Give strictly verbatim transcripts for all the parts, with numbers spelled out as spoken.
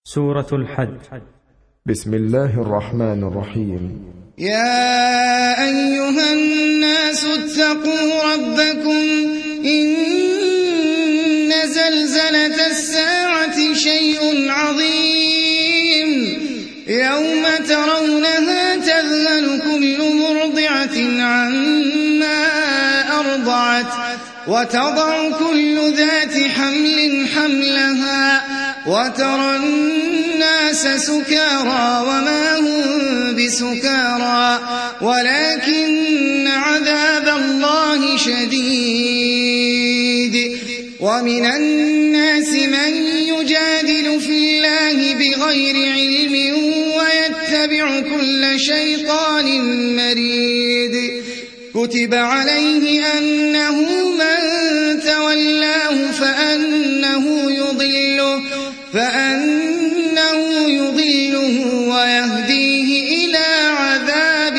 سورة الحج. بسم الله الرحمن الرحيم. يا أيها الناس اتقوا ربكم إن زلزلة الساعة شيء عظيم يوم ترونها تذهل كل مرضعة عما أرضعت وتضع كل ذات حمل حملها وترى الناس سكارى وما هم بسكارى ولكن عذاب الله شديد. ومن الناس من يجادل في الله بغير علم ويتبع كل شيطان مريد. كتب عليه أنه من تولاه فأنه يضله فأنه يضله ويهديه إلى عذاب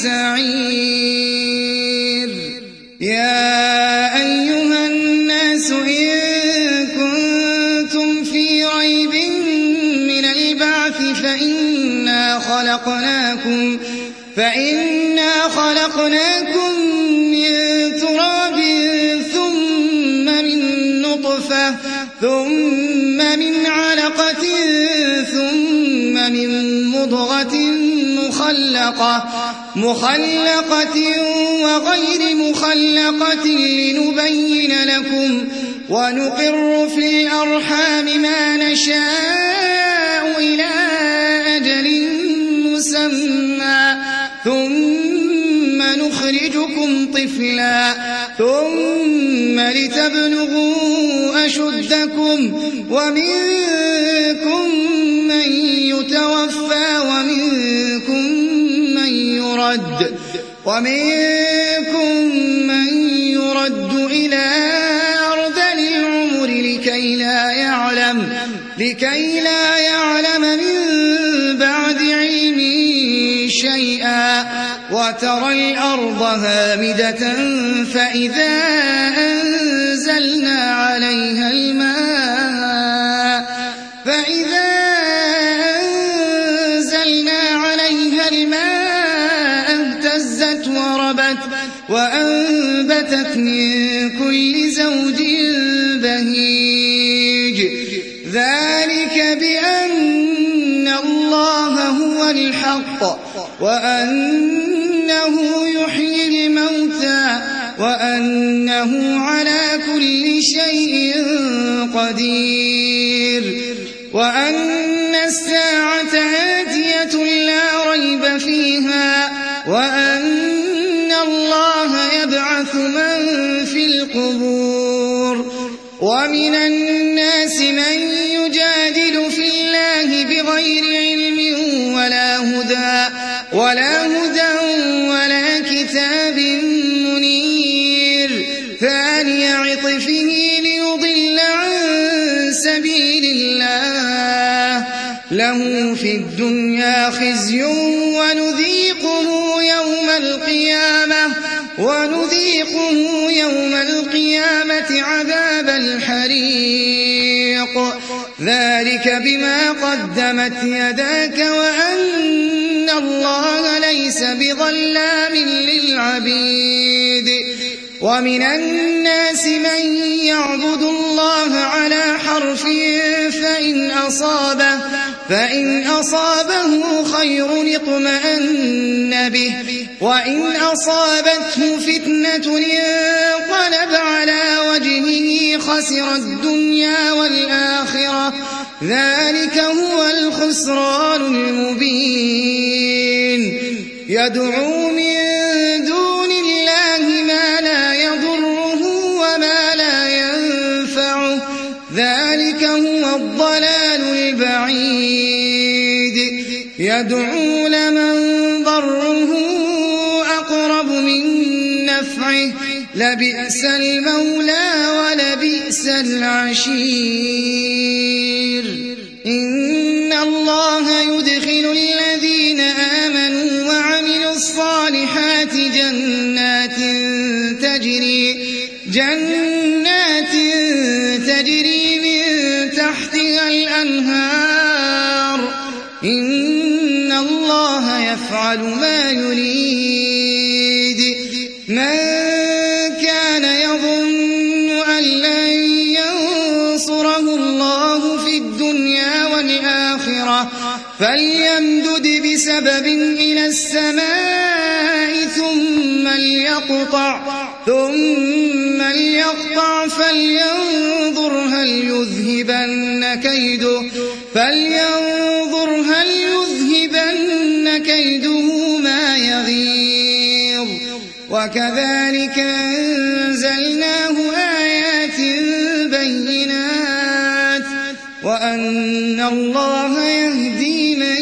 السعير. يا أيها الناس إن كنتم في ريب من البعث فإنا خلقناكم فإنا خلقناكم من تراب ثم من نطفة ثم من علقة ثم من مضغة مخلقة مخلقة وغير مخلقة لنبين لكم ونقر في الأرحام ما نشاء إلى أجل مسمى ثم نخرجكم طفلا ثم لتبلغوا أشدكم ومنكم من يتوفى ومنكم من يرد ومنكم من يرد إلى أرذل العمر لكي لا يعلم لكي لا يعلم من بعد علم شيئا. وترى الأرض هامدة فإذا أنزلنا عليها الماء فإذا أنزلنا عليها الماء اهتزت وربت وأنبتت من كل زوج بهيج. ذلك بأن الله هو الحق وأنه يحيي الموتى وأنه على كل شيء قدير وأن الساعة آتية لا ريب فيها وأن الله يبعث من في القبور. ومن الناس من يجادل في الله بغير علم ولا هدى ولا هدى ولا كتاب منير ثاني عطفه ليضل عن سبيل الله له في الدنيا خزي ونذيقه يوم القيامة ونذيقه يوم القيامة عذاب الحريق. ذلك بما قدمت يداك وأن الله ليس بظلام للعبيد. ومن الناس من يعبد الله على حرف فإن أصابه فإن أصابه خير اطمأن به وإن أصابته فتنة انقلب على وجهه خسر الدنيا والآخرة ذلك هو الخسران المبين. يدعو من دون الله ما لا يضره وما لا ينفعه ذلك هو الضلال البعيد. يدعو لمن ضره أقرب من نفعه لبئس المولى ولبئس العشير. إن الله يدخل الذين آمنوا وعملوا الصالحات جنات تجري جنات تجري من تحتها الأنهار إن الله يفعل ما يريد من كان يظن أن لن ينصره الله في الدنيا والآخرة فليمدد بسبب إلى السماء ثم ليقطع ثم ليقطع فلينظر هل يذهبن كيده فلينظر هل يذهبن كيده ما يغيظ وكذلك أنزلناه آيات بينات وأن الله يهدي من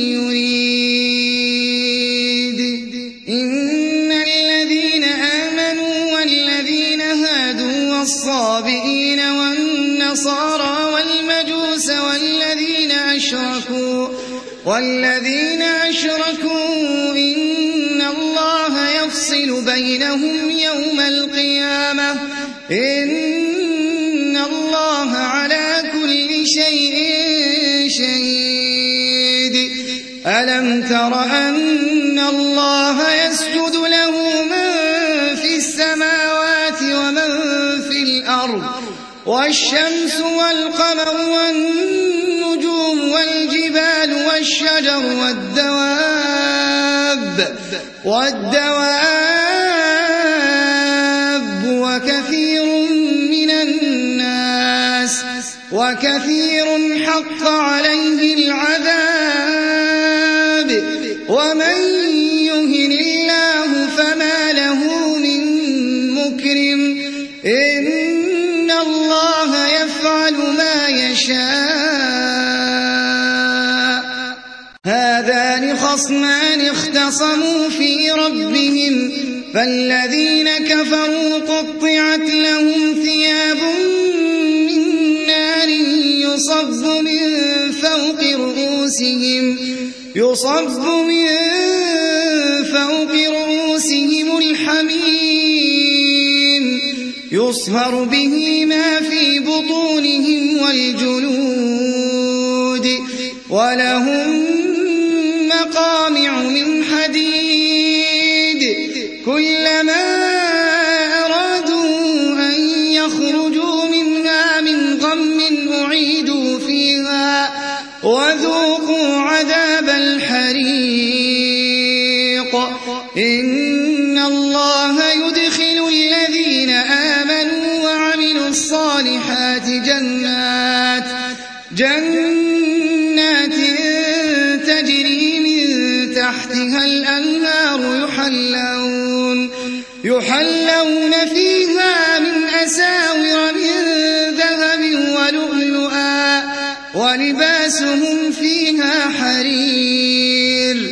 يريد إن الذين آمنوا والذين هادوا والصابئين والنصارى والمجوس والذين أشركوا والذين أشركوا إن الله يفصل بينهم يوم القيامة إن الله على كل شيء شهيد ألم تر أن الله يسجد له من في السماوات ومن في الأرض والشمس والقمر والنجوم والجبال والشجر والدواب والدواب وكثير من الناس وكثير حق عليه العذاب ومن يهن الله فما له من مكرم إن الله يفعل ما يشاء هذان خصمان اختصموا في ربهم فالذين كفروا قطعت لهم ثياب من نار يصب من فوق رؤوسهم يصب من فوق رؤوسهم الحميم يصهر به ما في بطونهم والجلود ولهم مقامع من حديد كلما أرادوا أن يخرجوا منها من غم أعيدوا فيها وذوقوا عذاب الحريق إن الله يدخل الذين آمنوا وعملوا الصالحات جنات جنات تجري من تحتها الأنهار يحلون يحلون فيها من أساور من ذهب ولؤلؤا ولباسهم فيها حرير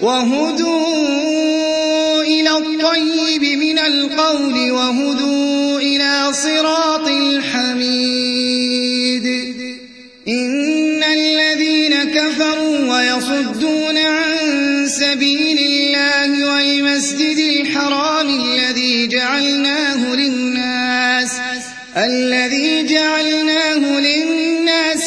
وهدوا إلى الطيب من القول وهدوا إلى صراط الحميد إن الذين كفروا ويصدون عن سبيل الله والمسجد الحرام الذي جعلناه للناس الذي جعلناه للناس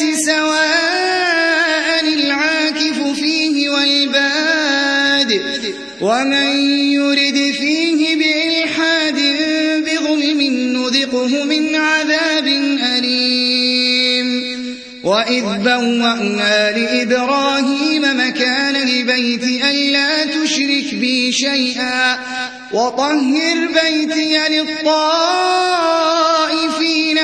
سواء العاكف فيه والباد ومن يرد فيه بإلحاد بظلم نذقه من عذاب أليم وإذ بوأنا لإبراهيم مكان البيت ألا تشرك بي شيئا وطهر بيتي للطائفين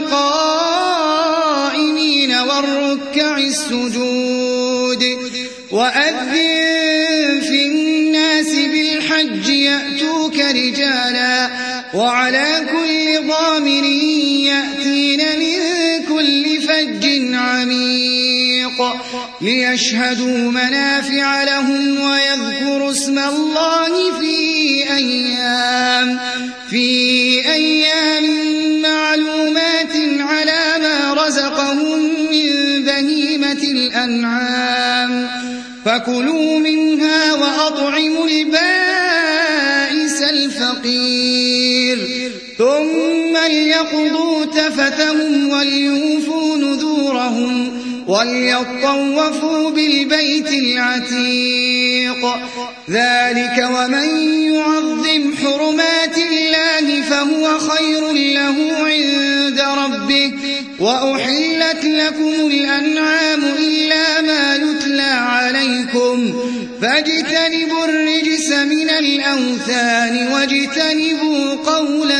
والقائمين والركع السجود وأذن في الناس بالحج يأتوك رجالا وعلى كل ضامر يأتين من كل فج عميق ليشهدوا منافع لهم ويذكروا اسم الله في أيام في أيام معلومات على ما رزقهم من بهيمة الأنعام فكلوا منها وأطعموا البائس الفقير ثم ليقضوا تفثهم وليوفوا نذورهم وليطوفوا بالبيت العتيق. ذلك ومن يعظم حرمات الله فهو خير له عند ربه. وأحلت لكم الأنعام إلا ما يتلى عليكم فاجتنبوا الرجس من الأوثان واجتنبوا قول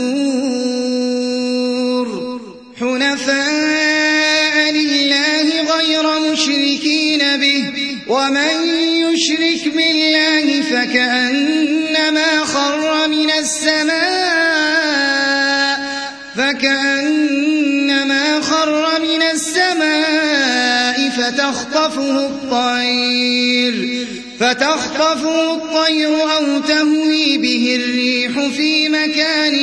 الزور حنفاء لله غير مشركين به. ومن يشرك بالله فكأنما خر من السماء فكأنما خر من السماء فتخطفه الطير فتخطفه الطير أو تهوي به الريح في مكان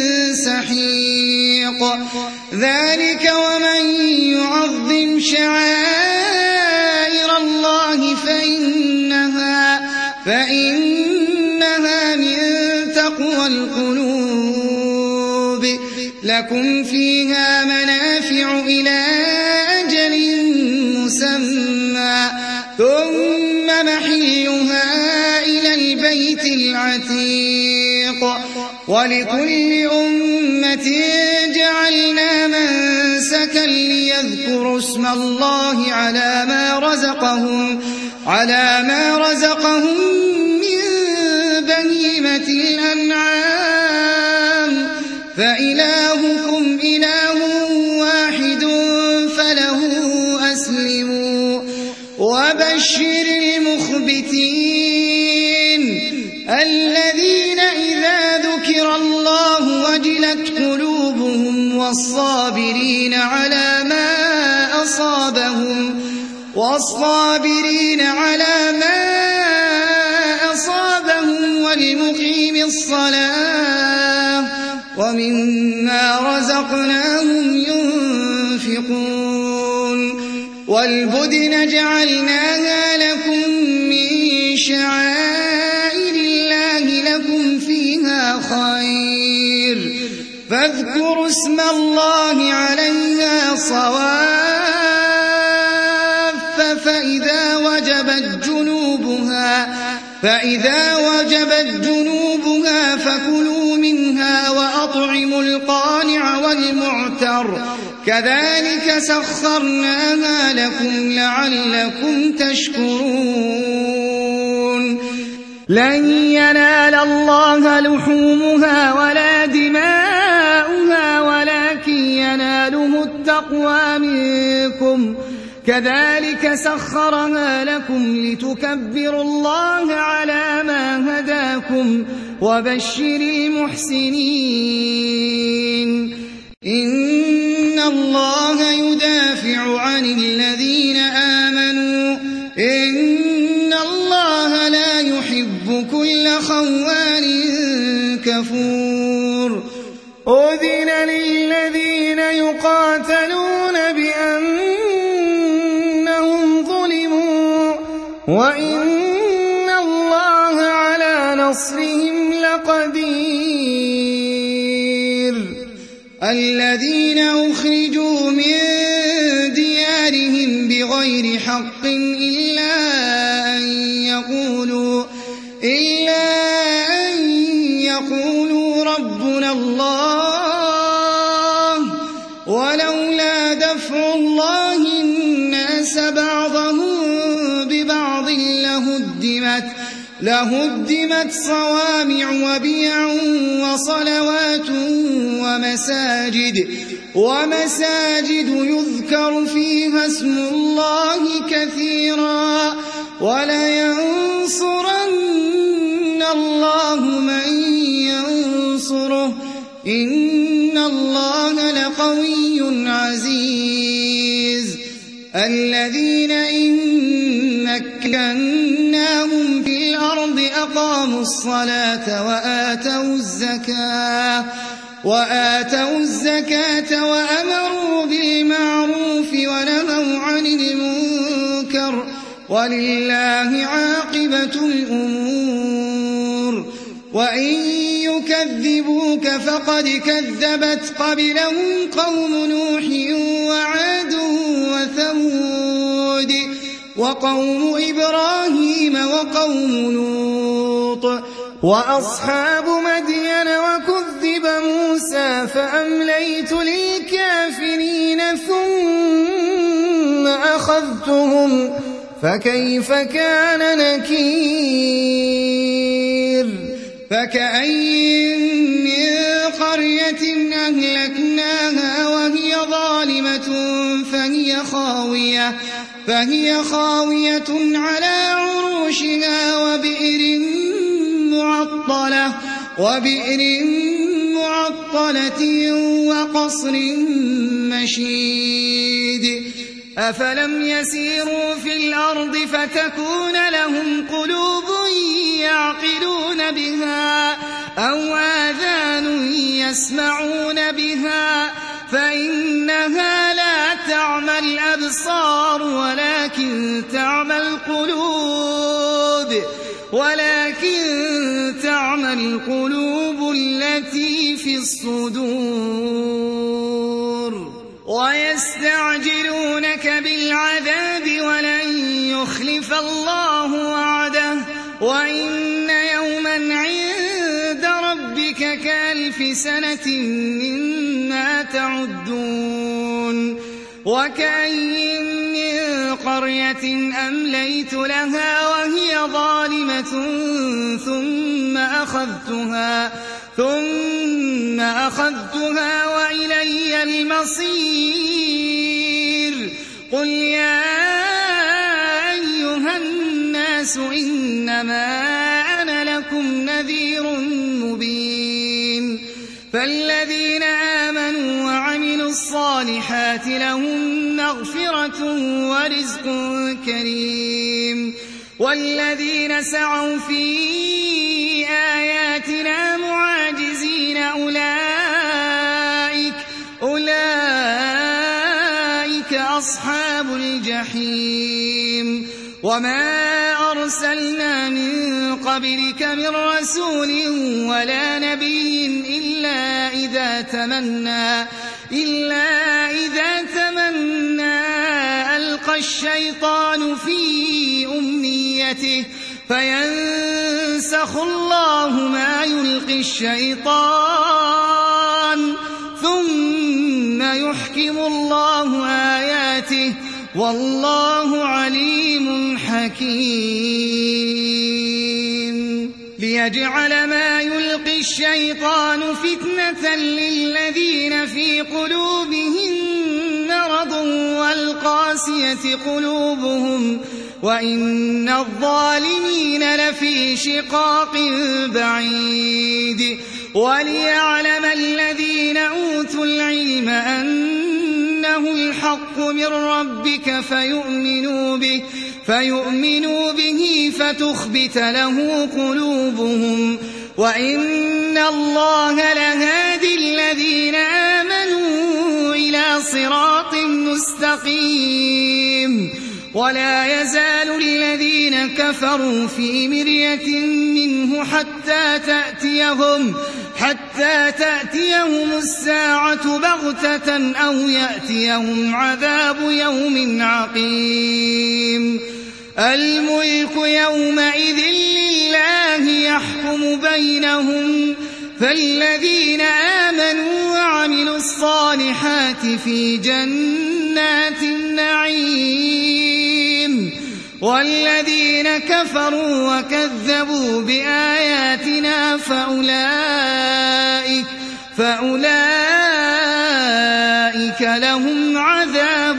سحيق. ذلك ومن يعظم شعائر الله فإنها, فإنها من تقوى القلوب. لكم فيها منافع إلى أجل مسمى ثم محلها إلى البيت العتيق. ولكل أمة جعلنا منسكا ليذكروا اسم الله على ما رزقهم على ما رزقهم من بهيمة الأنعام فإلهكم إله واحد فله أسلموا. وبشر المخبتين الذين إذا ذكر الله وجلت قلوبهم والصابرين على ما أصابهم والصابرين على ما أصابهم والمقيم الصلاة ومما رزقناهم ينفقون. والبدن جعلناها لكم من شعائر الله لكم فيها خير فاذكروا اسم الله عليها صواف فإذا وجبت جنوبها فإذا وجبت جنوبها فكلوا منها وأطعموا القانع والمعتر كذلك سخرناها لكم لعلكم تشكرون. لن ينال الله لحومها ولا دماؤها ولكن يناله التقوى منكم كذلك سخرها لكم لتكبروا الله على ما هداكم وبشر المحسنين. إن الله يدافع عن الذين آمنوا إن الله لا يحب كل خوان كفور. أذن للذين يقاتلون بأنهم ظلموا وإن الله على نصرهم لقدير. الذين أخرجوا من ديارهم بغير حق إلا أن يقولوا إلا أن يقولوا ربنا الله ولولا دفع الله الناس بعضهم ببعض لهدمت لهدمت صوامع وبيع وصلوات ومساجد ومساجد يذكر فيها اسم الله كثيرا ولينصرن الله من ينصره إن الله لقوي عزيز. الذين إن مكناهم في الأرض أقاموا الصلاة وآتوا الزكاة وآتوا الزكاة وأمروا بالمعروف ونهوا عن المنكر ولله عاقبة الأمور. وإن يكذبوك فقد كذبت قبلهم قوم نوح وعاد وثمود وثمود وقوم إبراهيم وقوم لوط وأصحاب مدين وكذب موسى فأمليت للكافرين ثم أخذتهم فكيف كان نكير فكأين من قرية أهلكناها وهي ظالمة فهي خاوية فهي خاوية على عروشها وبئر معطلة وبئر معطلة وقصر مشيد أفلم يسيروا في الأرض فتكون لهم قلوب يعقلون بها أو آذان يسمعون بها فإنها لا تعمى الأبصار ولكن تعمى القلوب ولكن تعمى القلوب التي في الصدور ويستعجلونك بالعذاب ولن يخلف الله وعده وإن يوما عند ربك كألف سنة مما تعدون وكأين من قرية أمليت لها وهي ظالمة ثم أخذتها ثم أخذتها وإلي المصير قل يا أيها الناس إنما أنا لكم نذير مبين فالذين آمنوا وعملوا الصالحات لهم مغفرة ورزق كريم والذين سعوا في آياتنا معاجزين أولئك أولئك أصحاب الجحيم وما أرسلنا من قبلك من رسول ولا نبي إلا إذا تمنى إلا إذا تمنى ألقى الشيطان في أمنيته فينسخ الله ما يلقي الشيطان ثم يحكم الله آياته والله عليم حكيم ليجعل ما يلقي الشيطان فتنة للذين في قلوبهم مرض والقاسية قلوبهم وإن الظالمين لفي شقاق بعيد وليعلم الذين أوتوا العلم أنه الحق من ربك فيؤمنوا به فيؤمنوا به فتخبت له قلوبهم وإن الله لهادي الذين آمنوا إلى صراط مستقيم ولا يزال الذين كفروا في مرية منه حتى تأتيهم حتى تأتيهم الساعة بغتة أو يأتيهم عذاب يوم عقيم الملك يومئذ لله يحكم بينهم فالذين آمنوا وعملوا الصالحات في جنات النعيم والذين كفروا وكذبوا بآياتنا فأولئك فأولئك لهم عذاب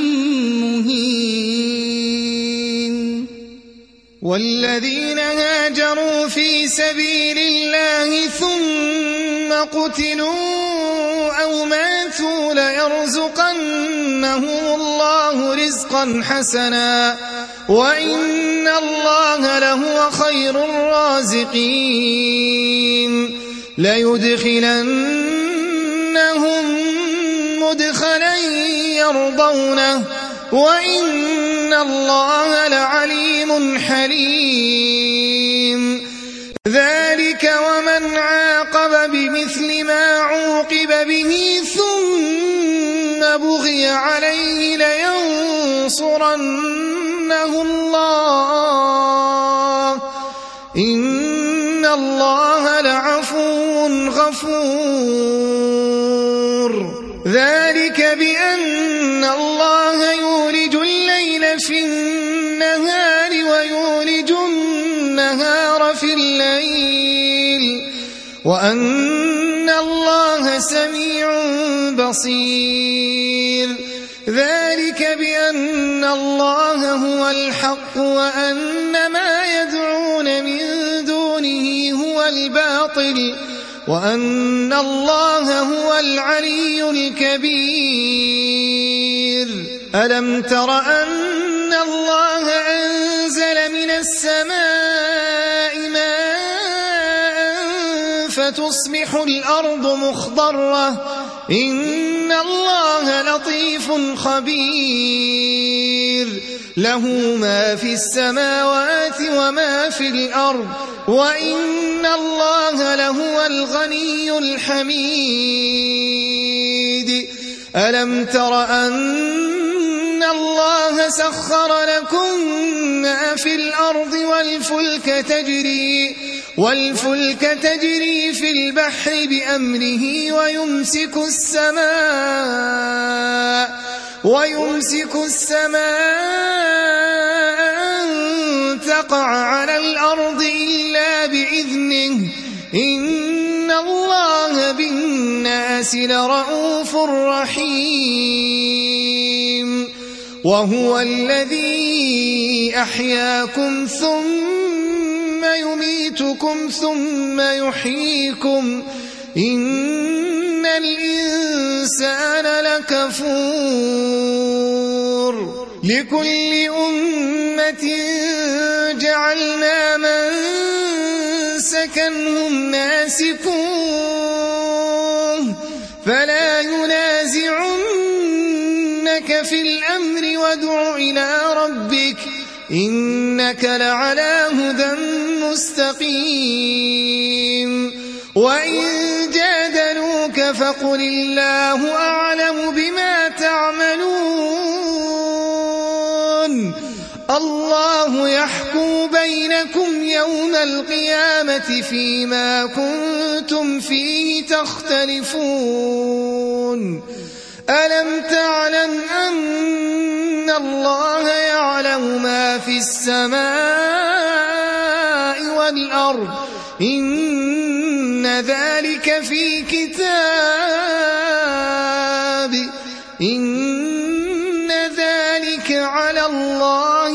مهين والذين هاجروا في سبيل الله ثم قتلوا أو ماتوا ليرزقنهم الله رزقا حسنا وإن الله لهو خير الرازقين ليدخلنهم مدخلا يرضونه وإن الله لعليم حليم ذلك ومن عاقب بمثل ما عوقب به ثم بغي عليه لينصرنه لينصرنه الله إن الله لعفو غفور ذلك بأن الله يولج الليل في النهار ويولج النهار في الليل وأن الله سميع بصير ذلك بأن الله هو الحق وأن ما يدعون من دونه هو الباطل وأن الله هو العلي الكبير ألم تر أن الله أنزل من السماء ماء فتصبح الأرض مخضرة إن الله لطيف خبير له ما في السماوات وما في الأرض وإن الله لهو الغني الحميد ألم تر أن الله سخر لكم ما في الأرض والفلك تجري والفلك تجري في البحر بأمره ويمسك السماء ويمسك السماء أن تقع على الأرض إلا بإذنه إن الله بالناس لرءوف رحيم وهو الذي أحياكم ثم يميتكم ثم يحييكم إن الإنسان لكفور لكل أمة جعلنا منسكا هم ناسكوه فلا ينازعنك في الأمر وادع إلى ربك إنك لعلى هدى مستقيم وإن جادلوك فقل الله أعلم بما تعملون الله يحكم بينكم يوم القيامة فيما كنتم فيه تختلفون ألم تعلم أن الله يعلم ما في السماء والأرض إن ذلك في كتاب إن ذلك على الله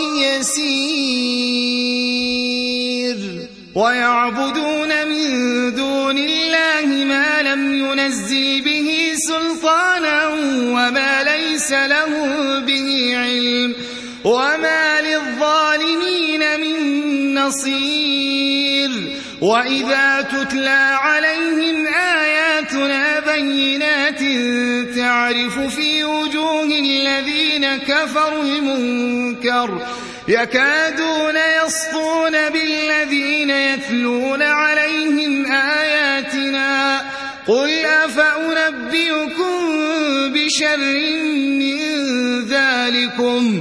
يسير ويعبدون من دون الله ما لم ينزل به سلطانا وما ليس له به علم وما للظالمين من نصير وإذا تتلى عليهم آياتنا بينات تعرف في وجوه الذين كفروا المنكر يكادون يسطون بالذين يتلون عليهم آياتنا قل أفأنبئكم بشر من ذلكم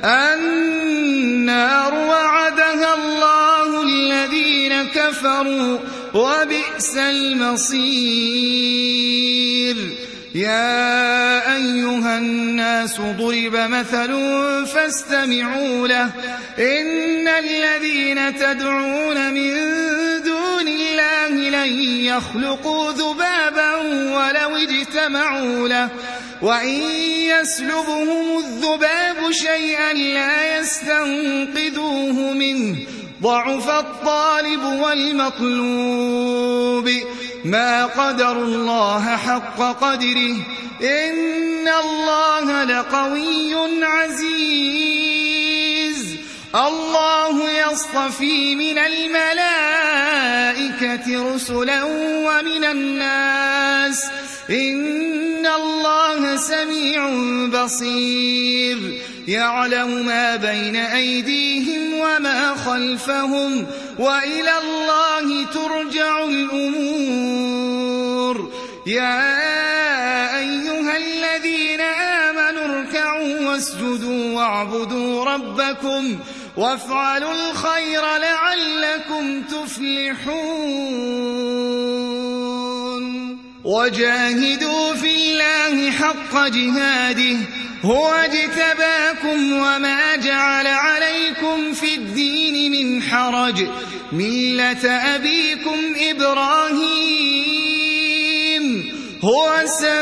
النار وعدها الله الذين كفروا وبئس المصير يا أيها الناس ضرب مثل فاستمعوا له إن الذين تدعون من دون الله لن يخلقوا ذبابا ولو اجتمعوا له وإن يسلبهم الذباب شيئا لا يستنقذوه منه ضعف الطالب والمطلوب ما قدر الله حق قدره إن الله لقوي عزيز الله يصطفي من الملائكة رسلا ومن الناس إن الله سميع بصير يعلم ما بين أيديهم وما خلفهم وإلى الله ترجع الأمور يا أيها الذين آمنوا اركعوا واسجدوا واعبدوا ربكم وافعلوا الخير لعلكم تفلحون وجاهدوا في الله حق جهاده هو اجتباكم وما جعل عليكم في الدين من حرج ملة أبيكم إبراهيم هو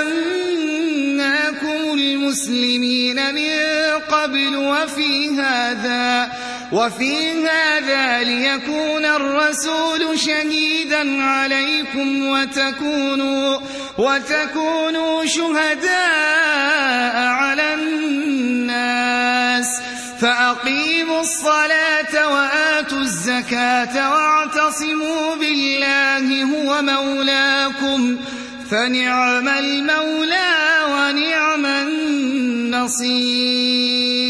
سماكم المسلمين من قبل وفي هذا وفي هذا ليكون الرسول شهيدا عليكم وتكونوا وتكونوا شهداء على الناس فأقيموا الصلاة وآتوا الزكاة واعتصموا بالله هو مولاكم فنعم المولى ونعم النصير.